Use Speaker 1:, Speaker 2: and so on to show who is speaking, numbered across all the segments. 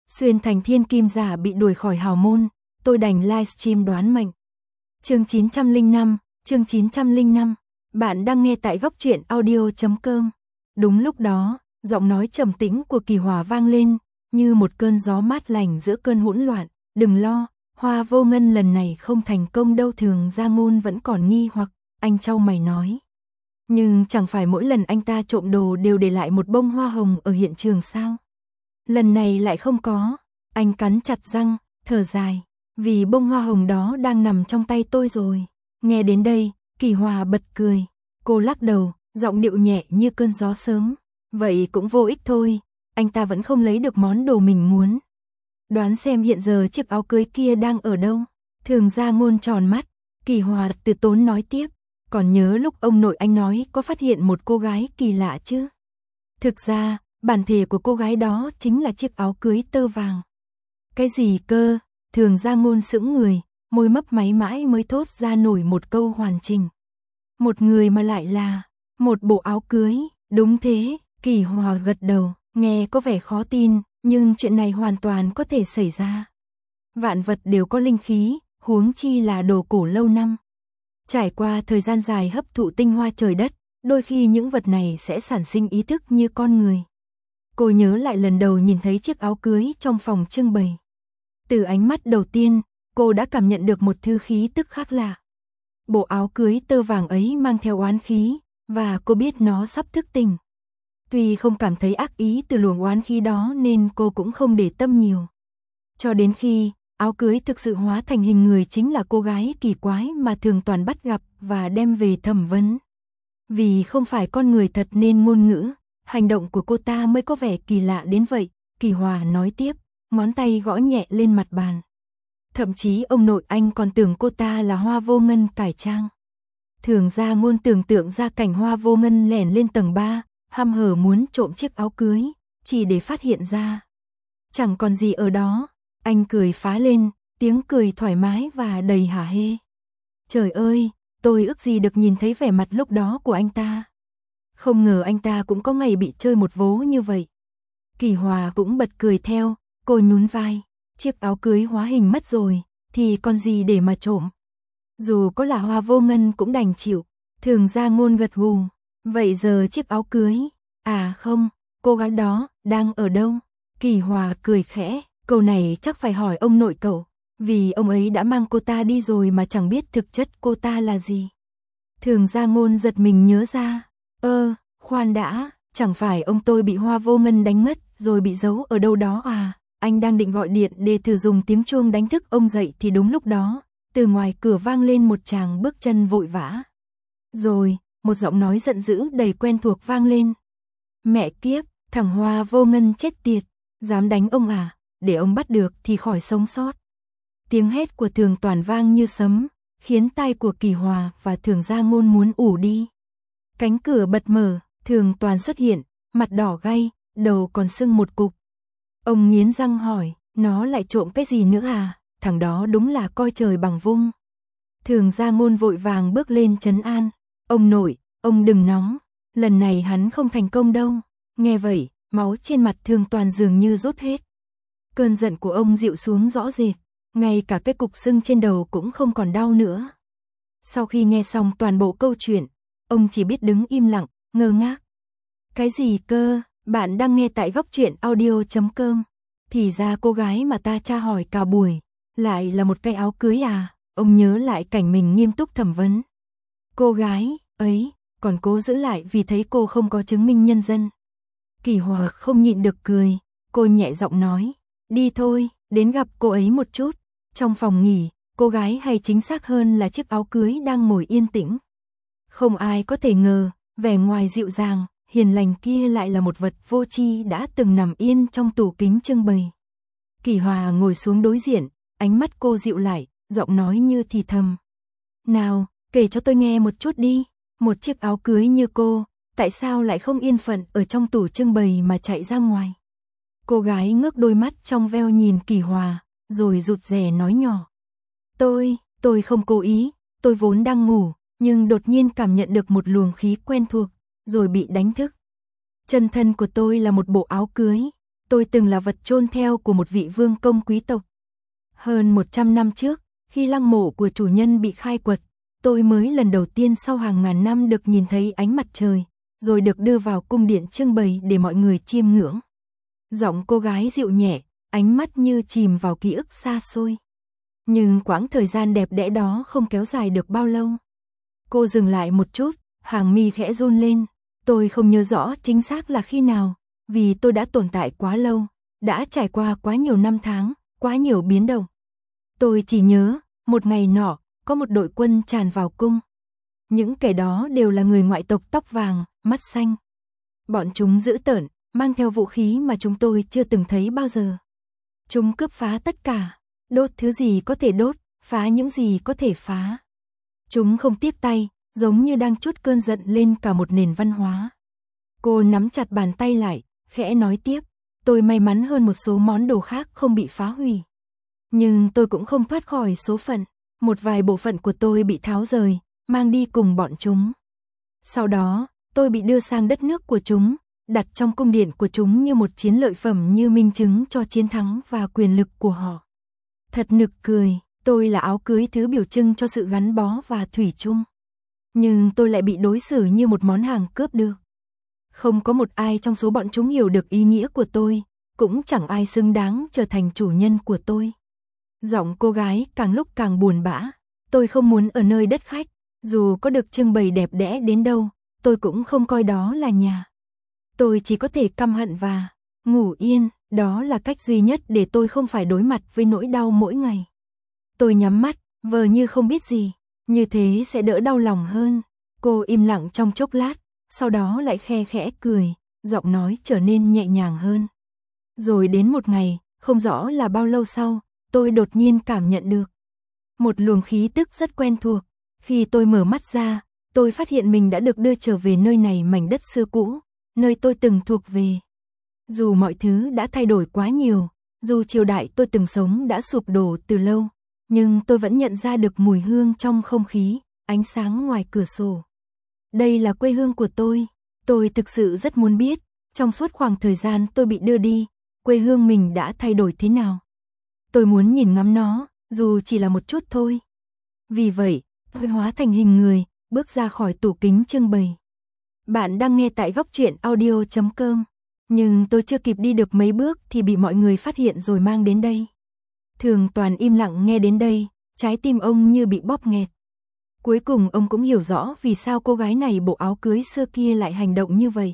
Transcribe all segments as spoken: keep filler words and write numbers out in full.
Speaker 1: Xuyên thành thiên kim giả bị đuổi khỏi hào môn, tôi đành livestream đoán mệnh. Chương chín trăm lẻ năm, chương chín trăm lẻ năm. Bạn đang nghe tại góc truyện audio chấm com. Đúng lúc đó, giọng nói trầm tĩnh của Kỳ Hòa vang lên, như một cơn gió mát lành giữa cơn hỗn loạn. Đừng lo, Hoa Vô Ngân lần này không thành công đâu. Thường Gia Ngôn vẫn còn nghi hoặc, anh chau mày nói. Nhưng chẳng phải mỗi lần anh ta trộm đồ đều để lại một bông hoa hồng ở hiện trường sao? Lần này lại không có. Anh cắn chặt răng, thở dài. Vì bông hoa hồng đó đang nằm trong tay tôi rồi. Nghe đến đây, Kỳ Hòa bật cười. Cô lắc đầu, giọng điệu nhẹ như cơn gió sớm. Vậy cũng vô ích thôi, anh ta vẫn không lấy được món đồ mình muốn. Đoán xem hiện giờ chiếc áo cưới kia đang ở đâu? Thường Gia Ngôn tròn mắt. Kỳ Hòa từ tốn nói tiếp. Còn nhớ lúc ông nội anh nói có phát hiện một cô gái kỳ lạ chứ? Thực ra, bản thể của cô gái đó chính là chiếc áo cưới tơ vàng. Cái gì cơ? Thường Gia Ngôn sững người, môi mấp máy mãi mới thốt ra nổi một câu hoàn chỉnh. Một người mà lại là một bộ áo cưới. Đúng thế, Kỳ Hòa gật đầu, nghe có vẻ khó tin, nhưng chuyện này hoàn toàn có thể xảy ra. Vạn vật đều có linh khí, huống chi là đồ cổ lâu năm. Trải qua thời gian dài hấp thụ tinh hoa trời đất, đôi khi những vật này sẽ sản sinh ý thức như con người. Cô nhớ lại lần đầu nhìn thấy chiếc áo cưới trong phòng trưng bày. Từ ánh mắt đầu tiên, cô đã cảm nhận được một thứ khí tức khác lạ. Bộ áo cưới tơ vàng ấy mang theo oán khí, và cô biết nó sắp thức tỉnh. Tuy không cảm thấy ác ý từ luồng oán khí đó nên cô cũng không để tâm nhiều. Cho đến khi áo cưới thực sự hóa thành hình người chính là cô gái kỳ quái mà Thường Toàn bắt gặp và đem về thẩm vấn. Vì không phải con người thật nên ngôn ngữ, hành động của cô ta mới có vẻ kỳ lạ đến vậy. Kỳ Hòa nói tiếp, ngón tay gõ nhẹ lên mặt bàn. Thậm chí ông nội anh còn tưởng cô ta là Hoa Vô Ngân cải trang. Thường Gia Ngôn tưởng tượng ra cảnh Hoa Vô Ngân lẻn lên tầng ba, hăm hở muốn trộm chiếc áo cưới, chỉ để phát hiện ra chẳng còn gì ở đó. Anh cười phá lên, tiếng cười thoải mái và đầy hả hê. Trời ơi, tôi ước gì được nhìn thấy vẻ mặt lúc đó của anh ta. Không ngờ anh ta cũng có ngày bị chơi một vố như vậy. Kỳ Hòa cũng bật cười theo, cô nhún vai. Chiếc áo cưới hóa hình mất rồi, thì còn gì để mà trộm. Dù có là Hoa Vô Ngân cũng đành chịu. Thường Gia Ngôn gật gù. Vậy giờ chiếc áo cưới, à không, cô gái đó đang ở đâu? Kỳ Hòa cười khẽ. Câu này chắc phải hỏi ông nội cậu, vì ông ấy đã mang cô ta đi rồi mà chẳng biết thực chất cô ta là gì. Thường Gia Ngôn giật mình nhớ ra. Ơ, khoan đã, chẳng phải ông tôi bị Hoa Vô Ngân đánh mất rồi bị giấu ở đâu đó à? Anh đang định gọi điện để thử dùng tiếng chuông đánh thức ông dậy thì đúng lúc đó, từ ngoài cửa vang lên một tràng bước chân vội vã. Rồi, một giọng nói giận dữ đầy quen thuộc vang lên. Mẹ kiếp, thằng Hoa Vô Ngân chết tiệt, dám đánh ông à? Để ông bắt được thì khỏi sống sót. Tiếng hét của Thường Toàn vang như sấm, khiến tai của Kỳ Hòa và Thường Gia Ngôn muốn ù đi. Cánh cửa bật mở, Thường Toàn xuất hiện, mặt đỏ gay, đầu còn sưng một cục. Ông nghiến răng hỏi, nó lại trộm cái gì nữa à? Thằng đó đúng là coi trời bằng vung. Thường Gia Ngôn vội vàng bước lên trấn an. Ông nội, ông đừng nóng, lần này hắn không thành công đâu. Nghe vậy, máu trên mặt Thường Toàn dường như rút hết. Cơn giận của ông dịu xuống rõ rệt, ngay cả cái cục sưng trên đầu cũng không còn đau nữa. Sau khi nghe xong toàn bộ câu chuyện, ông chỉ biết đứng im lặng, ngơ ngác. Cái gì cơ? Bạn đang nghe tại góc truyện audio chấm com. Thì ra cô gái mà ta tra hỏi cả buổi, lại là một cái áo cưới à? Ông nhớ lại cảnh mình nghiêm túc thẩm vấn. Cô gái ấy còn cố giữ lại vì thấy cô không có chứng minh nhân dân. Kỳ Hòa không nhịn được cười, cô nhẹ giọng nói. Đi thôi, đến gặp cô ấy một chút. Trong phòng nghỉ, cô gái hay chính xác hơn là chiếc áo cưới đang ngồi yên tĩnh. Không ai có thể ngờ, vẻ ngoài dịu dàng, hiền lành kia lại là một vật vô tri đã từng nằm yên trong tủ kính trưng bày. Kỳ Hòa ngồi xuống đối diện, ánh mắt cô dịu lại, giọng nói như thì thầm. Nào, kể cho tôi nghe một chút đi, một chiếc áo cưới như cô, tại sao lại không yên phận ở trong tủ trưng bày mà chạy ra ngoài? Cô gái ngước đôi mắt trong veo nhìn Kỳ Hòa, rồi rụt rè nói nhỏ. Tôi, tôi không cố ý, tôi vốn đang ngủ, nhưng đột nhiên cảm nhận được một luồng khí quen thuộc, rồi bị đánh thức. Chân thân của tôi là một bộ áo cưới, Tôi từng là vật chôn theo của một vị vương công quý tộc. Hơn một trăm năm trước, khi lăng mộ của chủ nhân bị khai quật, tôi mới lần đầu tiên sau hàng ngàn năm được nhìn thấy ánh mặt trời, rồi được đưa vào cung điện trưng bày để mọi người chiêm ngưỡng. Giọng cô gái dịu nhẹ, ánh mắt như chìm vào ký ức xa xôi. Nhưng quãng thời gian đẹp đẽ đó không kéo dài được bao lâu. Cô dừng lại một chút, hàng mi khẽ run lên. Tôi không nhớ rõ chính xác là khi nào, vì tôi đã tồn tại quá lâu, đã trải qua quá nhiều năm tháng, quá nhiều biến động. Tôi chỉ nhớ, một ngày nọ, có một đội quân tràn vào cung. Những kẻ đó đều là người ngoại tộc tóc vàng, mắt xanh. Bọn chúng dữ tợn, mang theo vũ khí mà chúng tôi chưa từng thấy bao giờ. Chúng cướp phá tất cả, đốt thứ gì có thể đốt, phá những gì có thể phá. Chúng không tiếc tay, giống như đang trút cơn giận lên cả một nền văn hóa. Cô nắm chặt bàn tay lại, khẽ nói tiếp, tôi may mắn hơn một số món đồ khác không bị phá hủy. Nhưng tôi cũng không thoát khỏi số phận, một vài bộ phận của tôi bị tháo rời, mang đi cùng bọn chúng. Sau đó, tôi bị đưa sang đất nước của chúng, đặt trong cung điện của chúng như một chiến lợi phẩm như minh chứng cho chiến thắng và quyền lực của họ. Thật nực cười, tôi là áo cưới thứ biểu trưng cho sự gắn bó và thủy chung. Nhưng tôi lại bị đối xử như một món hàng cướp được. Không có một ai trong số bọn chúng hiểu được ý nghĩa của tôi, cũng chẳng ai xứng đáng trở thành chủ nhân của tôi. Giọng cô gái càng lúc càng buồn bã. Tôi không muốn ở nơi đất khách, dù có được trưng bày đẹp đẽ đến đâu, tôi cũng không coi đó là nhà. Tôi chỉ có thể căm hận và ngủ yên, đó là cách duy nhất để tôi không phải đối mặt với nỗi đau mỗi ngày. Tôi nhắm mắt, vờ như không biết gì, như thế sẽ đỡ đau lòng hơn. Cô im lặng trong chốc lát, sau đó lại khe khẽ cười, giọng nói trở nên nhẹ nhàng hơn. Rồi đến một ngày, không rõ là bao lâu sau, tôi đột nhiên cảm nhận được một luồng khí tức rất quen thuộc. Khi tôi mở mắt ra, tôi phát hiện mình đã được đưa trở về nơi này, mảnh đất xưa cũ, nơi tôi từng thuộc về. Dù mọi thứ đã thay đổi quá nhiều, dù triều đại tôi từng sống đã sụp đổ từ lâu, nhưng tôi vẫn nhận ra được mùi hương trong không khí, ánh sáng ngoài cửa sổ. Đây là quê hương của tôi. Tôi thực sự rất muốn biết, trong suốt khoảng thời gian tôi bị đưa đi, quê hương mình đã thay đổi thế nào. Tôi muốn nhìn ngắm nó, dù chỉ là một chút thôi. Vì vậy, tôi hóa thành hình người, bước ra khỏi tủ kính trưng bày. Bạn đang nghe tại góc truyện audio chấm com. Nhưng tôi chưa kịp đi được mấy bước thì bị mọi người phát hiện rồi mang đến đây. Thường Toàn im lặng nghe đến đây, trái tim ông như bị bóp nghẹt. Cuối cùng ông cũng hiểu rõ vì sao cô gái này bộ áo cưới xưa kia lại hành động như vậy.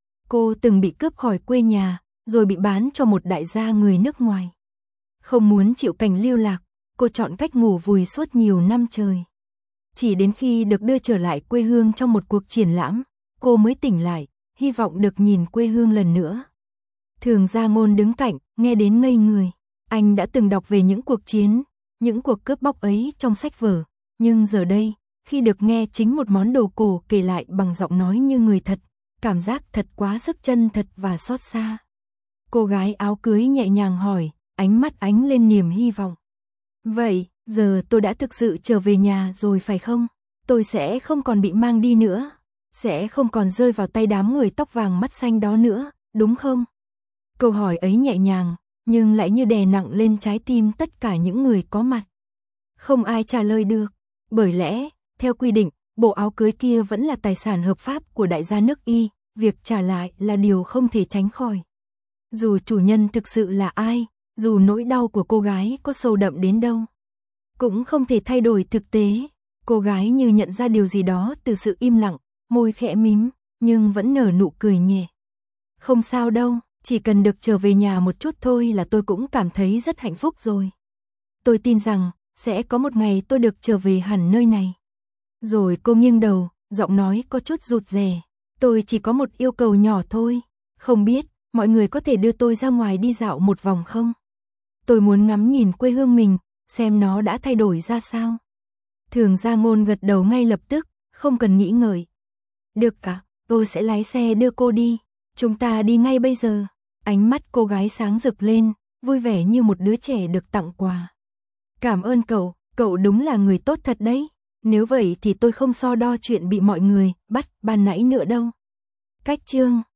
Speaker 1: Cô từng bị cướp khỏi quê nhà, rồi bị bán cho một đại gia người nước ngoài. Không muốn chịu cảnh lưu lạc, cô chọn cách ngủ vùi suốt nhiều năm trời. Chỉ đến khi được đưa trở lại quê hương trong một cuộc triển lãm, cô mới tỉnh lại, hy vọng được nhìn quê hương lần nữa. Thường Gia Ngôn đứng cạnh, nghe đến ngây người. Anh đã từng đọc về những cuộc chiến, những cuộc cướp bóc ấy trong sách vở. Nhưng giờ đây, khi được nghe chính một món đồ cổ kể lại bằng giọng nói như người thật, cảm giác thật quá sức chân thật và xót xa. Cô gái áo cưới nhẹ nhàng hỏi, ánh mắt ánh lên niềm hy vọng. Vậy, giờ tôi đã thực sự trở về nhà rồi phải không? Tôi sẽ không còn bị mang đi nữa, sẽ không còn rơi vào tay đám người tóc vàng mắt xanh đó nữa, đúng không? Câu hỏi ấy nhẹ nhàng, nhưng lại như đè nặng lên trái tim tất cả những người có mặt. Không ai trả lời được, bởi lẽ, theo quy định, bộ áo cưới kia vẫn là tài sản hợp pháp của đại gia nước Y, việc trả lại là điều không thể tránh khỏi. Dù chủ nhân thực sự là ai, dù nỗi đau của cô gái có sâu đậm đến đâu, cũng không thể thay đổi thực tế. Cô gái như nhận ra điều gì đó từ sự im lặng, môi khẽ mím, nhưng vẫn nở nụ cười nhẹ. Không sao đâu, chỉ cần được trở về nhà một chút thôi là tôi cũng cảm thấy rất hạnh phúc rồi. Tôi tin rằng, sẽ có một ngày tôi được trở về hẳn nơi này. Rồi cô nghiêng đầu, giọng nói có chút rụt rè. Tôi chỉ có một yêu cầu nhỏ thôi. Không biết, mọi người có thể đưa tôi ra ngoài đi dạo một vòng không? Tôi muốn ngắm nhìn quê hương mình, xem nó đã thay đổi ra sao. Thường Gia Ngôn gật đầu ngay lập tức, không cần nghĩ ngợi. Được cả, tôi sẽ lái xe đưa cô đi. Chúng ta đi ngay bây giờ. Ánh mắt cô gái sáng rực lên, vui vẻ như một đứa trẻ được tặng quà. Cảm ơn cậu, cậu đúng là người tốt thật đấy. Nếu vậy thì tôi không so đo chuyện bị mọi người bắt ban nãy nữa đâu. Cách chương